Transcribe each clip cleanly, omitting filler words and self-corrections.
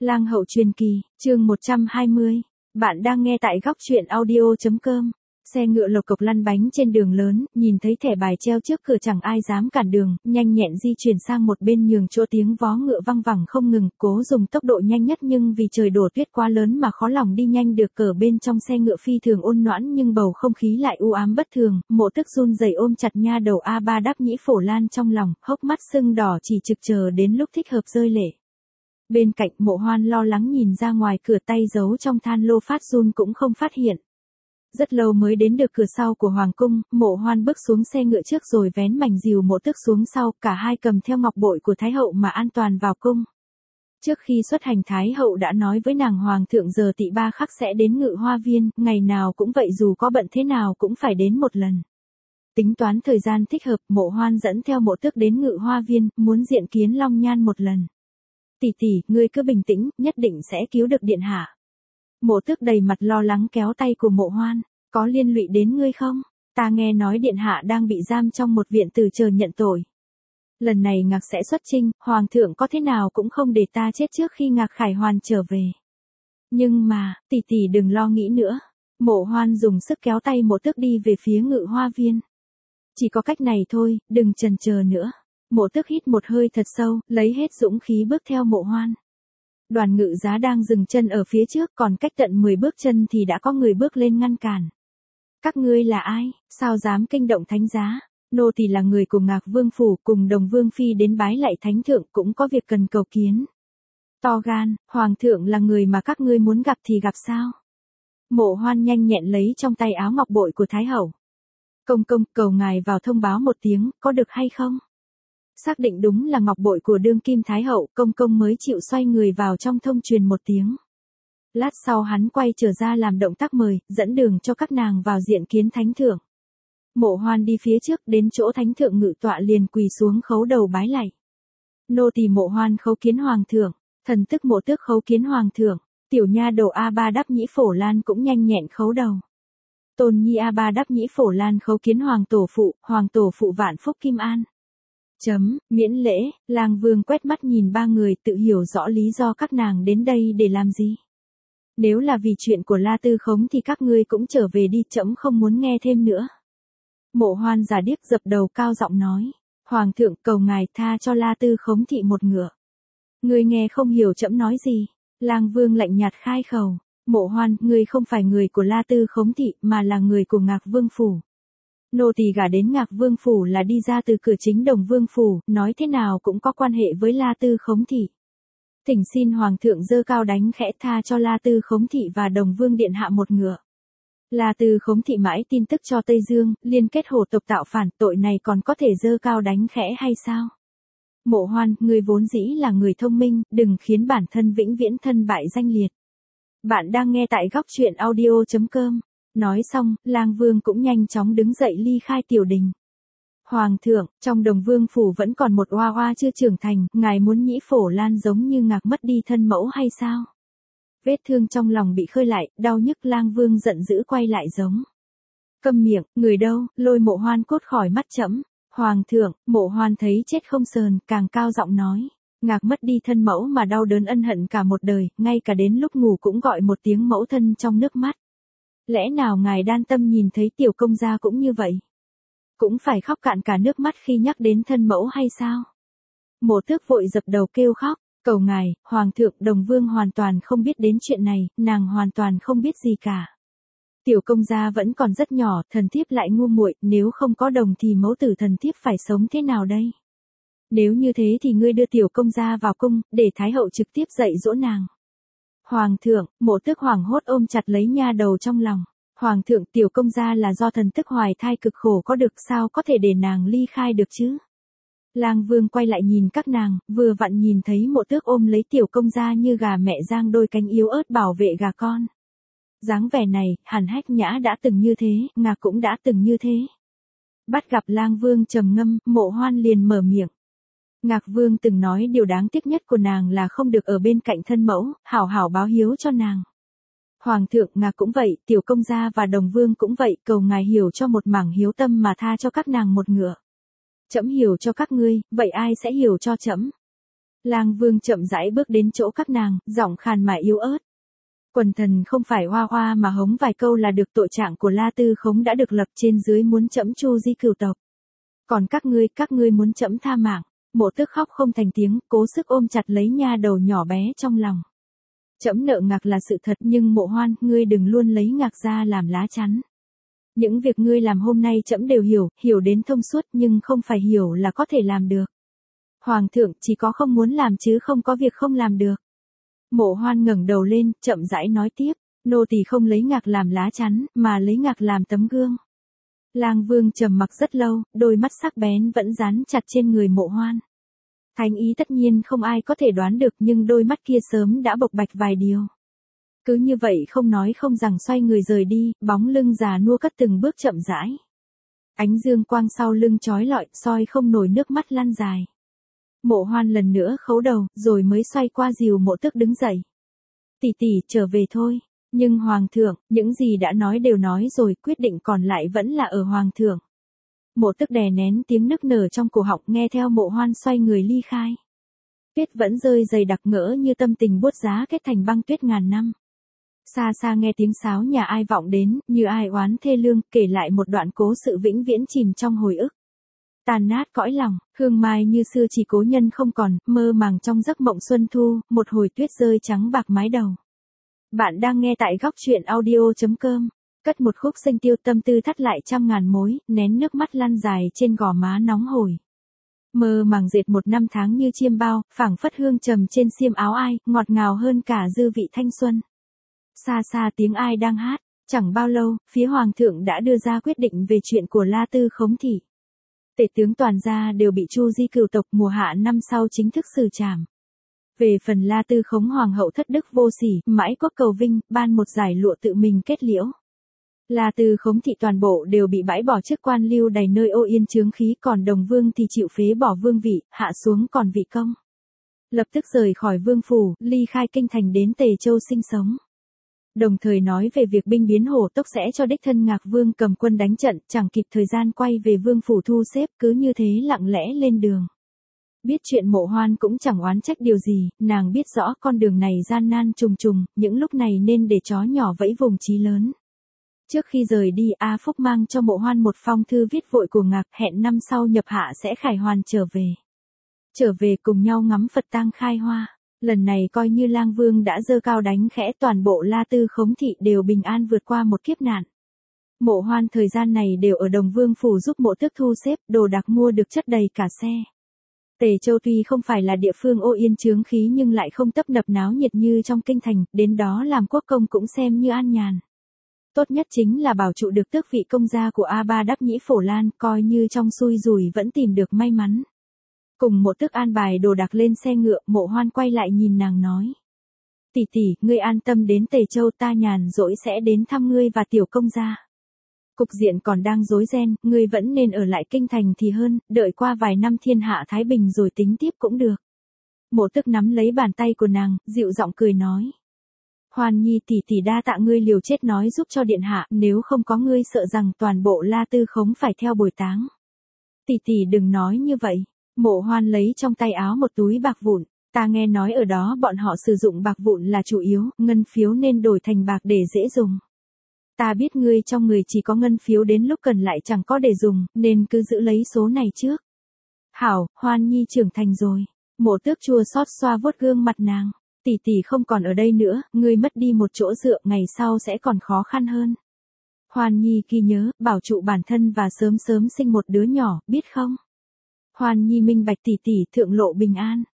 Lang hậu truyền kỳ, chương 120. Bạn đang nghe tại góc truyện audio.com. Xe ngựa lộc cộc lăn bánh trên đường lớn, nhìn thấy thẻ bài treo trước cửa chẳng ai dám cản đường, nhanh nhẹn di chuyển sang một bên nhường chỗ, tiếng vó ngựa văng vẳng không ngừng, cố dùng tốc độ nhanh nhất nhưng vì trời đổ tuyết quá lớn mà khó lòng đi nhanh được. Ở bên trong xe ngựa phi thường ôn noãn nhưng bầu không khí lại u ám bất thường, Mộ Tức run rẩy ôm chặt nha đầu A3 Đáp Nhĩ Phổ Lan trong lòng, hốc mắt sưng đỏ chỉ trực chờ đến lúc thích hợp rơi lệ. Bên cạnh Mộ Hoan lo lắng nhìn ra ngoài cửa, tay giấu trong than lô phát run cũng không phát hiện. Rất lâu mới đến được cửa sau của Hoàng cung, Mộ Hoan bước xuống xe ngựa trước rồi vén mảnh dìu Mộ Tức xuống sau, cả hai cầm theo ngọc bội của Thái hậu mà an toàn vào cung. Trước khi xuất hành Thái hậu đã nói với nàng Hoàng thượng giờ Tỵ 3 khắc sẽ đến Ngự Hoa Viên, ngày nào cũng vậy dù có bận thế nào cũng phải đến một lần. Tính toán thời gian thích hợp, Mộ Hoan dẫn theo Mộ Tức đến Ngự Hoa Viên, muốn diện kiến Long Nhan một lần. Tỷ tỷ, ngươi cứ bình tĩnh, nhất định sẽ cứu được điện hạ. Mộ Tức đầy mặt lo lắng kéo tay của Mộ Hoan, có liên lụy đến ngươi không? Ta nghe nói điện hạ đang bị giam trong một viện từ chờ nhận tội. Lần này Ngạc sẽ xuất chinh, Hoàng thượng có thế nào cũng không để ta chết trước khi Ngạc Khải Hoàn trở về. Nhưng mà, tỷ tỷ đừng lo nghĩ nữa. Mộ Hoan dùng sức kéo tay Mộ Tức đi về phía Ngự Hoa Viên. Chỉ có cách này thôi, đừng chần chờ nữa. Mộ Tức hít một hơi thật sâu, lấy hết dũng khí bước theo Mộ Hoan. Đoàn ngự giá đang dừng chân ở phía trước, còn cách tận 10 bước chân thì đã có người bước lên ngăn cản. Các ngươi là ai, sao dám kinh động thánh giá? Nô tỳ là người của Ngạc Vương phủ, cùng Đồng Vương phi đến bái lạy thánh thượng, cũng có việc cần cầu kiến. To gan, Hoàng thượng là người mà các ngươi muốn gặp thì gặp sao? Mộ Hoan nhanh nhẹn lấy trong tay áo ngọc bội của Thái hậu. Công công, cầu ngài vào thông báo một tiếng, có được hay không? Xác định đúng là ngọc bội của đương kim Thái hậu, công công mới chịu xoay người vào trong thông truyền một tiếng. Lát sau hắn quay trở ra làm động tác mời, dẫn đường cho các nàng vào diện kiến thánh thượng. Mộ Hoan đi phía trước, đến chỗ thánh thượng ngự tọa liền quỳ xuống khấu đầu bái lạy. Nô tỳ Mộ Hoan khấu kiến Hoàng thượng, thần tức Mộ Tước khấu kiến Hoàng thượng, tiểu nha đầu A3 Đáp Nhĩ Phổ Lan cũng nhanh nhẹn khấu đầu. Tôn nhi A3 Đáp Nhĩ Phổ Lan khấu kiến Hoàng tổ phụ vạn phúc kim an. Miễn lễ, Lang Vương quét mắt nhìn ba người, tự hiểu rõ lý do các nàng đến đây để làm gì. Nếu là vì chuyện của La Tư Khống thì các ngươi cũng trở về đi, trẫm không muốn nghe thêm nữa. Mộ Hoan giả điếc dập đầu cao giọng nói, Hoàng thượng cầu ngài tha cho La Tư Khống thị một ngựa. Ngươi nghe không hiểu trẫm nói gì? Lang Vương lạnh nhạt khai khẩu, Mộ Hoan, ngươi không phải người của La Tư Khống thị mà là người của Ngạc Vương phủ. Nô tỳ gả đến Ngạc Vương phủ là đi ra từ cửa chính Đồng Vương phủ, nói thế nào cũng có quan hệ với La Tư Khống thị. Thỉnh xin Hoàng thượng giơ cao đánh khẽ tha cho La Tư Khống thị và Đồng Vương điện hạ một ngựa. La Tư Khống thị mãi tin tức cho Tây Dương, liên kết hồ tộc tạo phản, tội này còn có thể giơ cao đánh khẽ hay sao? Mộ Hoan, người vốn dĩ là người thông minh, đừng khiến bản thân vĩnh viễn thân bại danh liệt. Bạn đang nghe tại góc truyện audio.com. Nói xong, Lang Vương cũng nhanh chóng đứng dậy ly khai tiểu đình. Hoàng thượng, trong Đồng Vương phủ vẫn còn một oa oa chưa trưởng thành, ngài muốn Nhĩ Phổ Lan giống như Ngạc mất đi thân mẫu hay sao? Vết thương trong lòng bị khơi lại, đau nhức. Lang Vương giận dữ quay lại giống. Câm miệng, người đâu, lôi Mộ Hoan cốt khỏi mắt trẫm. Hoàng thượng, Mộ Hoan thấy chết không sờn, càng cao giọng nói. Ngạc mất đi thân mẫu mà đau đớn ân hận cả một đời, ngay cả đến lúc ngủ cũng gọi một tiếng mẫu thân trong nước mắt. Lẽ nào ngài đan tâm nhìn thấy tiểu công gia cũng như vậy? Cũng phải khóc cạn cả nước mắt khi nhắc đến thân mẫu hay sao? Mộ Tước vội dập đầu kêu khóc, cầu ngài, Hoàng thượng. Đồng Vương hoàn toàn không biết đến chuyện này, nàng hoàn toàn không biết gì cả. Tiểu công gia vẫn còn rất nhỏ, thần thiếp lại ngu muội, nếu không có đồng thì mẫu tử thần thiếp phải sống thế nào đây? Nếu như thế thì ngươi đưa tiểu công gia vào cung, để Thái hậu trực tiếp dạy dỗ nàng. Hoàng thượng, Mộ Tước hoảng hốt ôm chặt lấy nha đầu trong lòng. Hoàng thượng, tiểu công gia là do thần tức hoài thai cực khổ có được, sao có thể để nàng ly khai được chứ? Lang Vương quay lại nhìn các nàng, vừa vặn nhìn thấy Mộ Tước ôm lấy tiểu công gia như gà mẹ giang đôi cánh yếu ớt bảo vệ gà con. Dáng vẻ này, hẳn Hách Nhã đã từng như thế, Ngạc cũng đã từng như thế. Bắt gặp Lang Vương trầm ngâm, Mộ Hoan liền mở miệng. Ngạc Vương từng nói điều đáng tiếc nhất của nàng là không được ở bên cạnh thân mẫu, hảo hảo báo hiếu cho nàng. Hoàng thượng, Ngạc cũng vậy, tiểu công gia và Đồng Vương cũng vậy, cầu ngài hiểu cho một mảng hiếu tâm mà tha cho các nàng một ngựa. Trẫm hiểu cho các ngươi, vậy ai sẽ hiểu cho trẫm? Lang Vương chậm rãi bước đến chỗ các nàng, giọng khàn mà yếu ớt. Quần thần không phải hoa hoa mà hống vài câu là được, tội trạng của La Tư Khống đã được lập, trên dưới muốn trẫm chu di cửu tộc. Còn các ngươi muốn trẫm tha mạng. Mộ Tước khóc không thành tiếng, cố sức ôm chặt lấy nha đầu nhỏ bé trong lòng. Trẫm nợ Ngạc là sự thật, nhưng Mộ Hoan, ngươi đừng luôn lấy Ngạc ra làm lá chắn. Những việc ngươi làm hôm nay trẫm đều hiểu đến thông suốt, nhưng không phải hiểu là có thể làm được. Hoàng thượng chỉ có không muốn làm chứ không có việc không làm được. Mộ Hoan ngẩng đầu lên, chậm rãi nói tiếp, nô tỳ không lấy Ngạc làm lá chắn, mà lấy Ngạc làm tấm gương. Lang Vương trầm mặc rất lâu, đôi mắt sắc bén vẫn dán chặt trên người Mộ Hoan. Thánh ý tất nhiên không ai có thể đoán được, nhưng đôi mắt kia sớm đã bộc bạch vài điều. Cứ như vậy không nói không rằng xoay người rời đi, bóng lưng già nua cất từng bước chậm rãi. Ánh dương quang sau lưng chói lọi, soi không nổi nước mắt lăn dài. Mộ Hoan lần nữa khấu đầu, rồi mới xoay qua dìu Mộ Tước đứng dậy. Tỷ tỷ, trở về thôi. Nhưng Hoàng thượng, những gì đã nói đều nói rồi, quyết định còn lại vẫn là ở Hoàng thượng. Mộ Tước đè nén tiếng nức nở trong cổ họng, nghe theo Mộ Hoan xoay người ly khai. Tuyết vẫn rơi dày đặc ngỡ như tâm tình buốt giá kết thành băng tuyết ngàn năm. Xa xa nghe tiếng sáo nhà ai vọng đến, như ai oán thê lương, kể lại một đoạn cố sự vĩnh viễn chìm trong hồi ức. Tàn nát cõi lòng, hương mai như xưa chỉ cố nhân không còn, mơ màng trong giấc mộng xuân thu, một hồi tuyết rơi trắng bạc mái đầu. Bạn đang nghe tại góc truyện audio.com. Cất một khúc xanh tiêu, tâm tư thắt lại trăm ngàn mối, nén nước mắt lăn dài trên gò má nóng hổi. Mơ màng dệt một năm tháng như chiêm bao, phảng phất hương trầm trên xiêm áo ai, ngọt ngào hơn cả dư vị thanh xuân. Xa xa tiếng ai đang hát, chẳng bao lâu, phía Hoàng thượng đã đưa ra quyết định về chuyện của La Tư Khống thị. Tể tướng toàn gia đều bị chu di cửu tộc, mùa hạ năm sau chính thức xử trảm. Về phần La Tư Khống hoàng hậu thất đức vô sỉ, mãi quốc cầu vinh, ban một giải lụa tự mình kết liễu. La Tư Khống thị toàn bộ đều bị bãi bỏ chức quan, lưu đày nơi ô yên chướng khí, còn Đồng Vương thì chịu phế bỏ vương vị, hạ xuống còn vị công. Lập tức rời khỏi vương phủ, ly khai kinh thành đến Tề Châu sinh sống. Đồng thời nói về việc binh biến Hổ Tốc sẽ cho đích thân Ngạc Vương cầm quân đánh trận, chẳng kịp thời gian quay về vương phủ thu xếp, cứ như thế lặng lẽ lên đường. Biết chuyện Mộ Hoan cũng chẳng oán trách điều gì, nàng biết rõ con đường này gian nan trùng trùng, những lúc này nên để chó nhỏ vẫy vùng chí lớn. Trước khi rời đi, A Phúc mang cho Mộ Hoan một phong thư viết vội của Ngạc, hẹn năm sau nhập hạ sẽ khải hoàn trở về. Trở về cùng nhau ngắm Phật tang khai hoa. Lần này coi như Lang Vương đã giơ cao đánh khẽ, toàn bộ La Tư Khống thị đều bình an vượt qua một kiếp nạn. Mộ Hoan thời gian này đều ở Đồng Vương phủ giúp Mộ Tước thu xếp, đồ đạc mua được chất đầy cả xe. Tề Châu tuy không phải là địa phương ô yên chướng khí nhưng lại không tấp nập náo nhiệt như trong kinh thành, đến đó làm quốc công cũng xem như an nhàn. Tốt nhất chính là bảo trụ được tước vị công gia của A Ba Đắp Nhĩ Phổ Lan, coi như trong xui rủi vẫn tìm được may mắn. Cùng Mộ Tước an bài đồ đạc lên xe ngựa, Mộ Hoan quay lại nhìn nàng nói. Tỷ tỷ, ngươi an tâm đến Tề Châu, ta nhàn rỗi sẽ đến thăm ngươi và tiểu công gia. Cục diện còn đang rối ren, ngươi vẫn nên ở lại kinh thành thì hơn, đợi qua vài năm thiên hạ thái bình rồi tính tiếp cũng được. Mộ Tước nắm lấy bàn tay của nàng, dịu giọng cười nói. Hoan Nhi tỷ tỷ đa tạ ngươi liều chết nói giúp cho điện hạ, nếu không có ngươi sợ rằng toàn bộ La Tư Khống phải theo bồi táng. Tỷ tỷ đừng nói như vậy. Mộ Hoan lấy trong tay áo một túi bạc vụn, ta nghe nói ở đó bọn họ sử dụng bạc vụn là chủ yếu, ngân phiếu nên đổi thành bạc để dễ dùng. Ta biết ngươi trong người chỉ có ngân phiếu, đến lúc cần lại chẳng có để dùng, nên cứ giữ lấy số này trước. Hảo, Hoan Nhi trưởng thành rồi. Mộ Tước chua xót xoa vuốt gương mặt nàng. Tỷ tỷ không còn ở đây nữa, ngươi mất đi một chỗ dựa, ngày sau sẽ còn khó khăn hơn. Hoan Nhi ghi nhớ, bảo trụ bản thân và sớm sớm sinh một đứa nhỏ, biết không? Hoan Nhi minh bạch tỷ tỷ, thượng lộ bình an.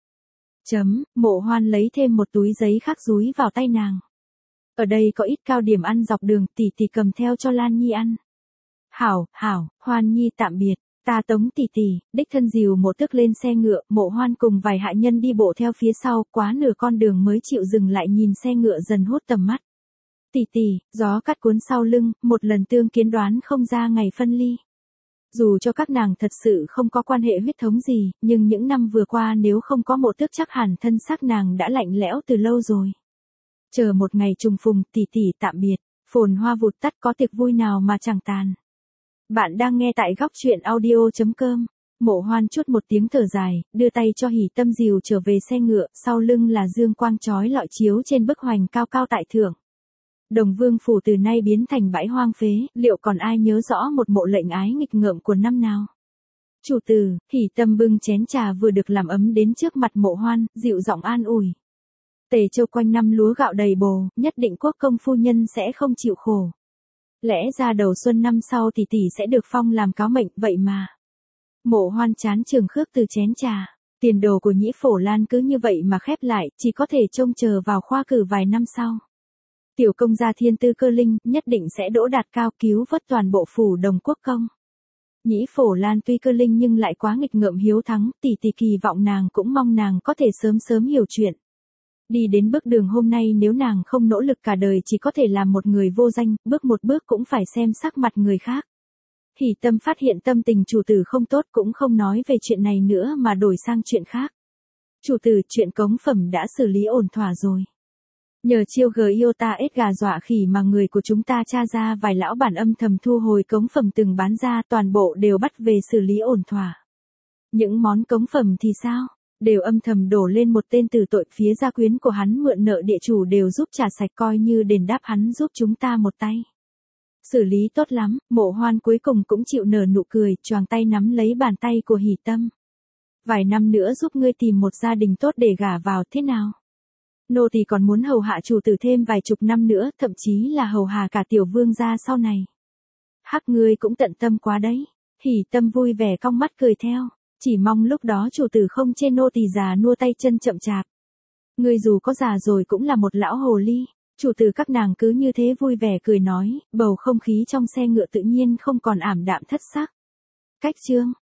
Mộ Hoan lấy thêm một túi giấy khác dúi vào tay nàng. Ở đây có ít cao điểm ăn dọc đường, tỷ tỷ cầm theo cho Lan Nhi ăn. Hảo, Hoan Nhi tạm biệt, ta tống tỷ tỷ, đích thân dìu Mộ Tước lên xe ngựa, Mộ Hoan cùng vài hạ nhân đi bộ theo phía sau, quá nửa con đường mới chịu dừng lại nhìn xe ngựa dần hút tầm mắt. Tỷ tỷ, gió cắt cuốn sau lưng, một lần tương kiến đoán không ra ngày phân ly. Dù cho các nàng thật sự không có quan hệ huyết thống gì, nhưng những năm vừa qua nếu không có Mộ Tước chắc hẳn thân xác nàng đã lạnh lẽo từ lâu rồi. Chờ một ngày trùng phùng, tỷ tỷ tạm biệt, phồn hoa vụt tắt, có tiệc vui nào mà chẳng tàn. Bạn đang nghe tại góc truyện audio.com. Mộ Hoan chút một tiếng thở dài, đưa tay cho Hỉ Tâm dìu trở về xe ngựa, sau lưng là dương quang chói lọi chiếu trên bức hoành cao cao tại thượng. Đồng Vương phủ từ nay biến thành bãi hoang phế, liệu còn ai nhớ rõ một mộ lệnh ái nghịch ngợm của năm nào? Chủ tử, Hỉ Tâm bưng chén trà vừa được làm ấm đến trước mặt Mộ Hoan, dịu giọng an ủi. Tề Châu quanh năm lúa gạo đầy bồ, nhất định quốc công phu nhân sẽ không chịu khổ. Lẽ ra đầu xuân năm sau tỷ tỷ sẽ được phong làm cáo mệnh, vậy mà. Mộ Hoan chán trường khước từ chén trà. Tiền đồ của Nhĩ Phổ Lan cứ như vậy mà khép lại, chỉ có thể trông chờ vào khoa cử vài năm sau. Tiểu công gia thiên tư cơ linh, nhất định sẽ đỗ đạt cao cứu vớt toàn bộ phủ Đồng quốc công. Nhĩ Phổ Lan tuy cơ linh nhưng lại quá nghịch ngợm hiếu thắng, tỷ tỷ kỳ vọng nàng cũng mong nàng có thể sớm sớm hiểu chuyện. Đi đến bước đường hôm nay nếu nàng không nỗ lực cả đời chỉ có thể làm một người vô danh, bước một bước cũng phải xem sắc mặt người khác. Hỉ Tâm phát hiện tâm tình chủ tử không tốt cũng không nói về chuyện này nữa mà đổi sang chuyện khác. Chủ tử, chuyện cống phẩm đã xử lý ổn thỏa rồi. Nhờ chiêu Giota ết gà dọa khỉ mà người của chúng ta tra ra vài lão bản âm thầm thu hồi cống phẩm từng bán ra, toàn bộ đều bắt về xử lý ổn thỏa. Những món cống phẩm thì sao? Đều âm thầm đổ lên một tên tử tội, phía gia quyến của hắn mượn nợ địa chủ đều giúp trả sạch, coi như đền đáp hắn giúp chúng ta một tay. Xử lý tốt lắm. Mộ Hoan cuối cùng cũng chịu nở nụ cười, choàng tay nắm lấy bàn tay của Hỉ Tâm. Vài năm nữa giúp ngươi tìm một gia đình tốt để gả vào, thế nào? Nô tỳ còn muốn hầu hạ chủ tử thêm vài chục năm nữa, thậm chí là hầu hạ cả tiểu vương gia sau này. Hắc, ngươi cũng tận tâm quá đấy. Hỉ Tâm vui vẻ cong mắt cười theo. Chỉ mong lúc đó chủ tử không chê nô tỳ già nua tay chân chậm chạp. Ngươi dù có già rồi cũng là một lão hồ ly. Chủ tử các nàng cứ như thế vui vẻ cười nói, bầu không khí trong xe ngựa tự nhiên không còn ảm đạm thất sắc. Cách chương